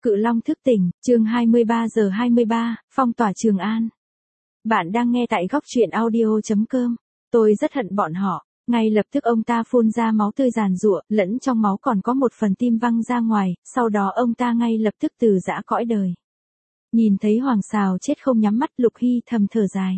Cự Long thức tỉnh, chương 23:23, phong tỏa Trường An. Bạn đang nghe tại góc truyện audio.com. Tôi rất hận bọn họ. Ngay lập tức ông ta phun ra máu tươi giàn giụa, lẫn trong máu còn có một phần tim văng ra ngoài, sau đó ông ta ngay lập tức từ giã cõi đời. Nhìn thấy Hoàng Sào chết không nhắm mắt, Lục Hy thầm thở dài.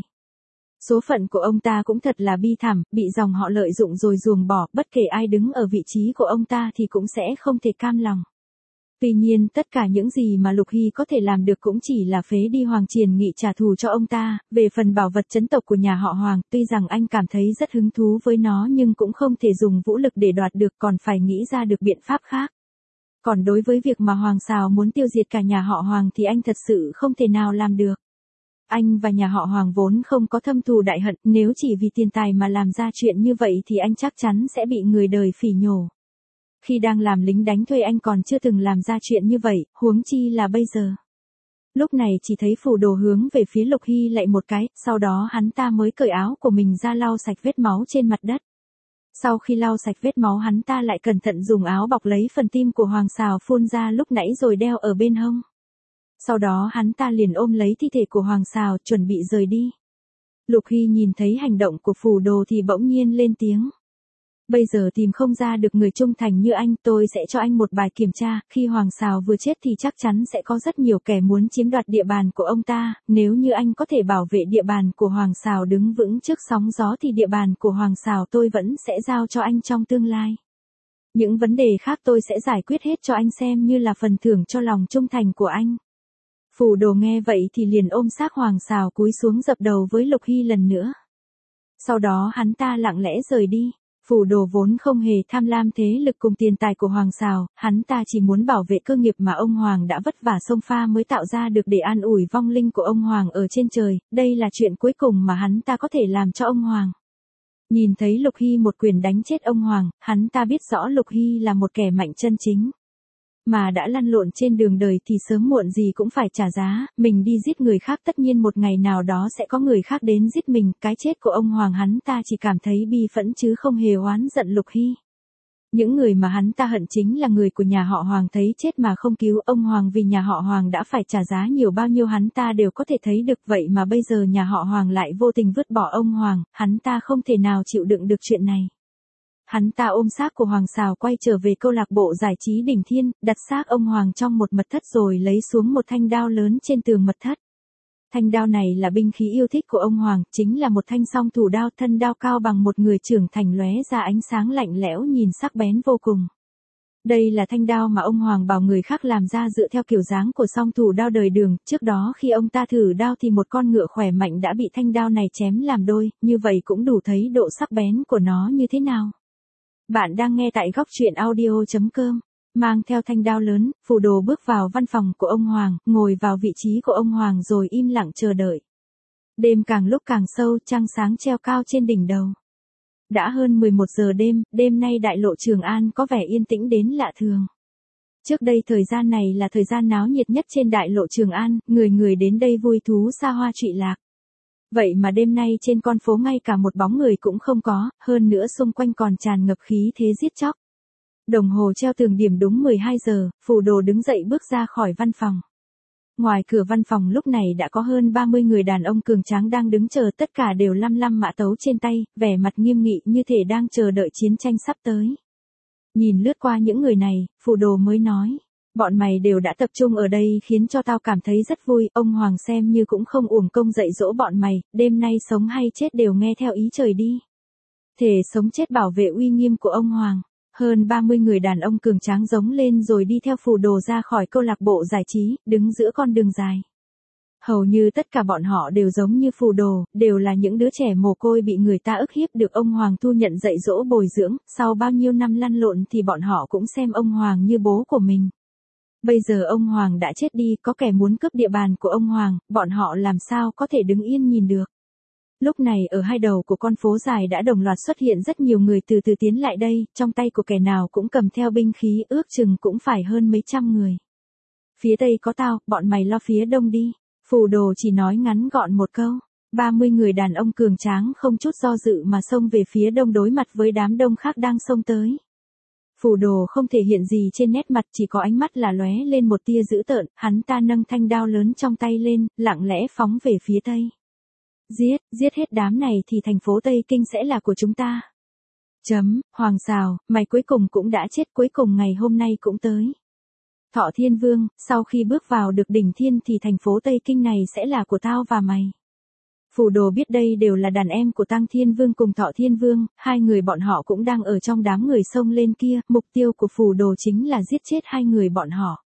Số phận của ông ta cũng thật là bi thảm, bị dòng họ lợi dụng rồi ruồng bỏ, bất kể ai đứng ở vị trí của ông ta thì cũng sẽ không thể cam lòng. Tuy nhiên tất cả những gì mà Lục Hy có thể làm được cũng chỉ là phế đi Hoàng Triền Nghị trả thù cho ông ta. Về phần bảo vật trấn tộc của nhà họ Hoàng, tuy rằng anh cảm thấy rất hứng thú với nó nhưng cũng không thể dùng vũ lực để đoạt được, còn phải nghĩ ra được biện pháp khác. Còn đối với việc mà Hoàng Sào muốn tiêu diệt cả nhà họ Hoàng thì anh thật sự không thể nào làm được. Anh và nhà họ Hoàng vốn không có thâm thù đại hận, nếu chỉ vì tiền tài mà làm ra chuyện như vậy thì anh chắc chắn sẽ bị người đời phỉ nhổ. Khi đang làm lính đánh thuê anh còn chưa từng làm ra chuyện như vậy, huống chi là bây giờ. Lúc này chỉ thấy Phù Đồ hướng về phía Lục Hy lạy một cái, sau đó hắn ta mới cởi áo của mình ra lau sạch vết máu trên mặt đất. Sau khi lau sạch vết máu hắn ta lại cẩn thận dùng áo bọc lấy phần tim của Hoàng Sào phun ra lúc nãy rồi đeo ở bên hông. Sau đó hắn ta liền ôm lấy thi thể của Hoàng Sào chuẩn bị rời đi. Lục Hy nhìn thấy hành động của Phù Đồ thì bỗng nhiên lên tiếng. Bây giờ tìm không ra được người trung thành như anh, tôi sẽ cho anh một bài kiểm tra, khi Hoàng Sào vừa chết thì chắc chắn sẽ có rất nhiều kẻ muốn chiếm đoạt địa bàn của ông ta, nếu như anh có thể bảo vệ địa bàn của Hoàng Sào đứng vững trước sóng gió thì địa bàn của Hoàng Sào tôi vẫn sẽ giao cho anh trong tương lai. Những vấn đề khác tôi sẽ giải quyết hết cho anh xem như là phần thưởng cho lòng trung thành của anh. Phù Đồ nghe vậy thì liền ôm xác Hoàng Sào cúi xuống dập đầu với Lục Hy lần nữa. Sau đó hắn ta lặng lẽ rời đi. Phù Đồ vốn không hề tham lam thế lực cùng tiền tài của Hoàng Sào, hắn ta chỉ muốn bảo vệ cơ nghiệp mà ông Hoàng đã vất vả xông pha mới tạo ra được để an ủi vong linh của ông Hoàng ở trên trời, đây là chuyện cuối cùng mà hắn ta có thể làm cho ông Hoàng. Nhìn thấy Lục Hy một quyền đánh chết ông Hoàng, hắn ta biết rõ Lục Hy là một kẻ mạnh chân chính. Mà đã lăn lộn trên đường đời thì sớm muộn gì cũng phải trả giá, mình đi giết người khác tất nhiên một ngày nào đó sẽ có người khác đến giết mình, cái chết của ông Hoàng hắn ta chỉ cảm thấy bi phẫn chứ không hề oán giận Lục Hy. Những người mà hắn ta hận chính là người của nhà họ Hoàng thấy chết mà không cứu, ông Hoàng vì nhà họ Hoàng đã phải trả giá nhiều bao nhiêu hắn ta đều có thể thấy được, vậy mà bây giờ nhà họ Hoàng lại vô tình vứt bỏ ông Hoàng, hắn ta không thể nào chịu đựng được chuyện này. Hắn ta ôm xác của Hoàng Sào quay trở về câu lạc bộ giải trí Đỉnh Thiên, đặt xác ông Hoàng trong một mật thất rồi lấy xuống một thanh đao lớn trên tường mật thất. Thanh đao này là binh khí yêu thích của ông Hoàng, chính là một thanh song thủ đao, thân đao cao bằng một người trưởng thành lóe ra ánh sáng lạnh lẽo nhìn sắc bén vô cùng. Đây là thanh đao mà ông Hoàng bảo người khác làm ra dựa theo kiểu dáng của song thủ đao đời Đường, trước đó khi ông ta thử đao thì một con ngựa khỏe mạnh đã bị thanh đao này chém làm đôi, như vậy cũng đủ thấy độ sắc bén của nó như thế nào. Bạn đang nghe tại góc truyện audio.com. Mang theo thanh đao lớn, Phù Đồ bước vào văn phòng của ông Hoàng, ngồi vào vị trí của ông Hoàng rồi im lặng chờ đợi. Đêm càng lúc càng sâu, trăng sáng treo cao trên đỉnh đầu. Đã hơn 11 giờ đêm, đêm nay đại lộ Trường An có vẻ yên tĩnh đến lạ thường. Trước đây thời gian này là thời gian náo nhiệt nhất trên đại lộ Trường An, người người đến đây vui thú xa hoa trụy lạc. Vậy mà đêm nay trên con phố ngay cả một bóng người cũng không có, hơn nữa xung quanh còn tràn ngập khí thế giết chóc. Đồng hồ treo tường điểm đúng 12 giờ, Phù Đồ đứng dậy bước ra khỏi văn phòng. Ngoài cửa văn phòng lúc này đã có hơn 30 người đàn ông cường tráng đang đứng chờ, tất cả đều lăm lăm mã tấu trên tay, vẻ mặt nghiêm nghị như thể đang chờ đợi chiến tranh sắp tới. Nhìn lướt qua những người này, Phù Đồ mới nói. Bọn mày đều đã tập trung ở đây khiến cho tao cảm thấy rất vui, ông Hoàng xem như cũng không uổng công dạy dỗ bọn mày, đêm nay sống hay chết đều nghe theo ý trời đi. Thề sống chết bảo vệ uy nghiêm của ông Hoàng. Hơn 30 người đàn ông cường tráng giống lên rồi đi theo Phù Đồ ra khỏi câu lạc bộ giải trí, đứng giữa con đường dài. Hầu như tất cả bọn họ đều giống như Phù Đồ, đều là những đứa trẻ mồ côi bị người ta ức hiếp được ông Hoàng thu nhận dạy dỗ bồi dưỡng, sau bao nhiêu năm lăn lộn thì bọn họ cũng xem ông Hoàng như bố của mình. Bây giờ ông Hoàng đã chết đi, có kẻ muốn cướp địa bàn của ông Hoàng, bọn họ làm sao có thể đứng yên nhìn được. Lúc này ở hai đầu của con phố dài đã đồng loạt xuất hiện rất nhiều người từ từ tiến lại đây, trong tay của kẻ nào cũng cầm theo binh khí, ước chừng cũng phải hơn mấy trăm người. Phía tây có tao, bọn mày lo phía đông đi. Phù Đồ chỉ nói ngắn gọn một câu. 30 người đàn ông cường tráng không chút do dự mà xông về phía đông đối mặt với đám đông khác đang xông tới. Phù Đồ không thể hiện gì trên nét mặt, chỉ có ánh mắt là lóe lên một tia dữ tợn, hắn ta nâng thanh đao lớn trong tay lên, lặng lẽ phóng về phía tây. Giết hết đám này thì thành phố Tây Kinh sẽ là của chúng ta. Hoàng Sào, mày cuối cùng cũng đã chết, cuối cùng ngày hôm nay cũng tới. Thọ Thiên Vương, sau khi bước vào được đỉnh thiên thì thành phố Tây Kinh này sẽ là của tao và mày. Phù Đồ biết đây đều là đàn em của Tăng Thiên Vương cùng Thọ Thiên Vương, hai người bọn họ cũng đang ở trong đám người xông lên kia, mục tiêu của Phù Đồ chính là giết chết hai người bọn họ.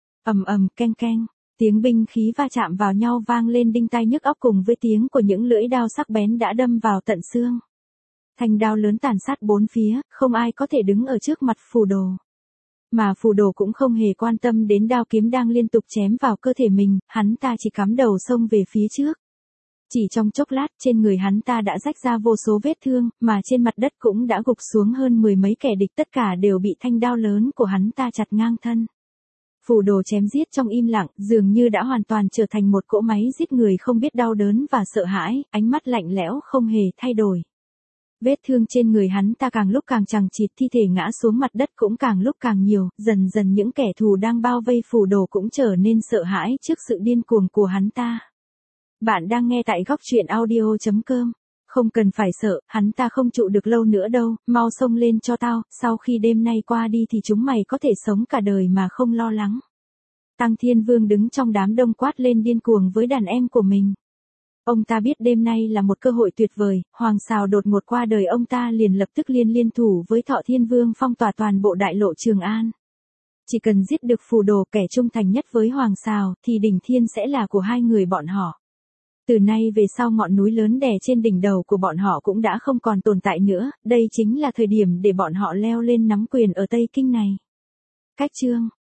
Keng keng, tiếng binh khí va chạm vào nhau vang lên đinh tai nhức óc cùng với tiếng của những lưỡi đao sắc bén đã đâm vào tận xương. Thanh đao lớn tàn sát bốn phía, không ai có thể đứng ở trước mặt Phù Đồ. Mà Phù Đồ cũng không hề quan tâm đến đao kiếm đang liên tục chém vào cơ thể mình, hắn ta chỉ cắm đầu xông về phía trước. Chỉ trong chốc lát trên người hắn ta đã rách ra vô số vết thương, mà trên mặt đất cũng đã gục xuống hơn 10 mấy kẻ địch, tất cả đều bị thanh đao lớn của hắn ta chặt ngang thân. Phù Đồ chém giết trong im lặng, dường như đã hoàn toàn trở thành một cỗ máy giết người không biết đau đớn và sợ hãi, ánh mắt lạnh lẽo không hề thay đổi. Vết thương trên người hắn ta càng lúc càng chằng chịt, thi thể ngã xuống mặt đất cũng càng lúc càng nhiều, dần dần những kẻ thù đang bao vây Phù Đồ cũng trở nên sợ hãi trước sự điên cuồng của hắn ta. Bạn đang nghe tại góc truyện audio.com. Không cần phải sợ, hắn ta không trụ được lâu nữa đâu, mau xông lên cho tao, sau khi đêm nay qua đi thì chúng mày có thể sống cả đời mà không lo lắng. Tăng Thiên Vương đứng trong đám đông quát lên điên cuồng với đàn em của mình. Ông ta biết đêm nay là một cơ hội tuyệt vời, Hoàng Sào đột ngột qua đời, ông ta liền lập tức liên thủ với Thọ Thiên Vương phong tỏa toàn bộ đại lộ Trường An. Chỉ cần giết được Phù Đồ, kẻ trung thành nhất với Hoàng Sào, thì đỉnh thiên sẽ là của hai người bọn họ. Từ nay về sau ngọn núi lớn đè trên đỉnh đầu của bọn họ cũng đã không còn tồn tại nữa, đây chính là thời điểm để bọn họ leo lên nắm quyền ở Tây Kinh này. Cách chương